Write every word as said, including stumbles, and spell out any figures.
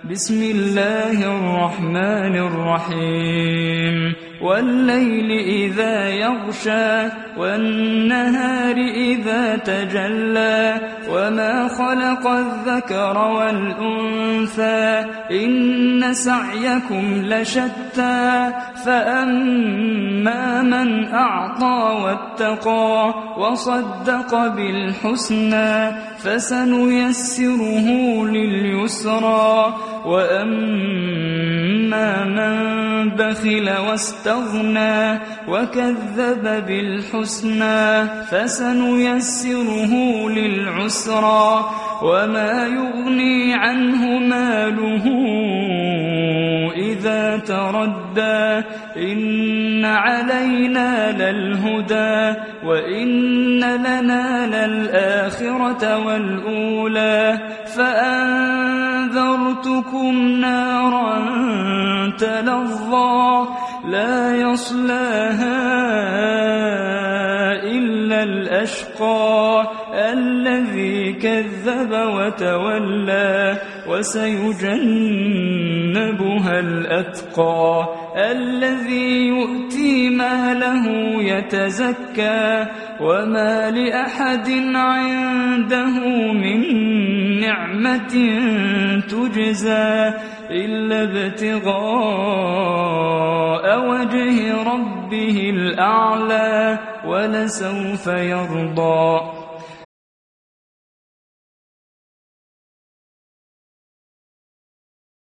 بسم الله الرحمن الرحيم والليل إذا يغشى والنهار إذا تجلى وما خلق الذكر والأنثى إن سعيكم لشتى فأما من أعطى واتقى وصدق بالحسنى فسنيسره لليسرى وأما من بخل واستغنى وكذب بالحسنى فسنيسره للعسرى وما يغني عنه ماله إذا تردى إن علينا للهدى وإن لنا للآخرة والأولى فأنذرتكم نارا تلظى لا يصلاها إلا الأشقى الذي كذب وتولى وسيجنبها الأتقى الذي يؤتي ماله يتزكى وما لأحد عنده من نعمة تجزى إلا ابتغاء وجه ربه الأعلى ولسوف يرضى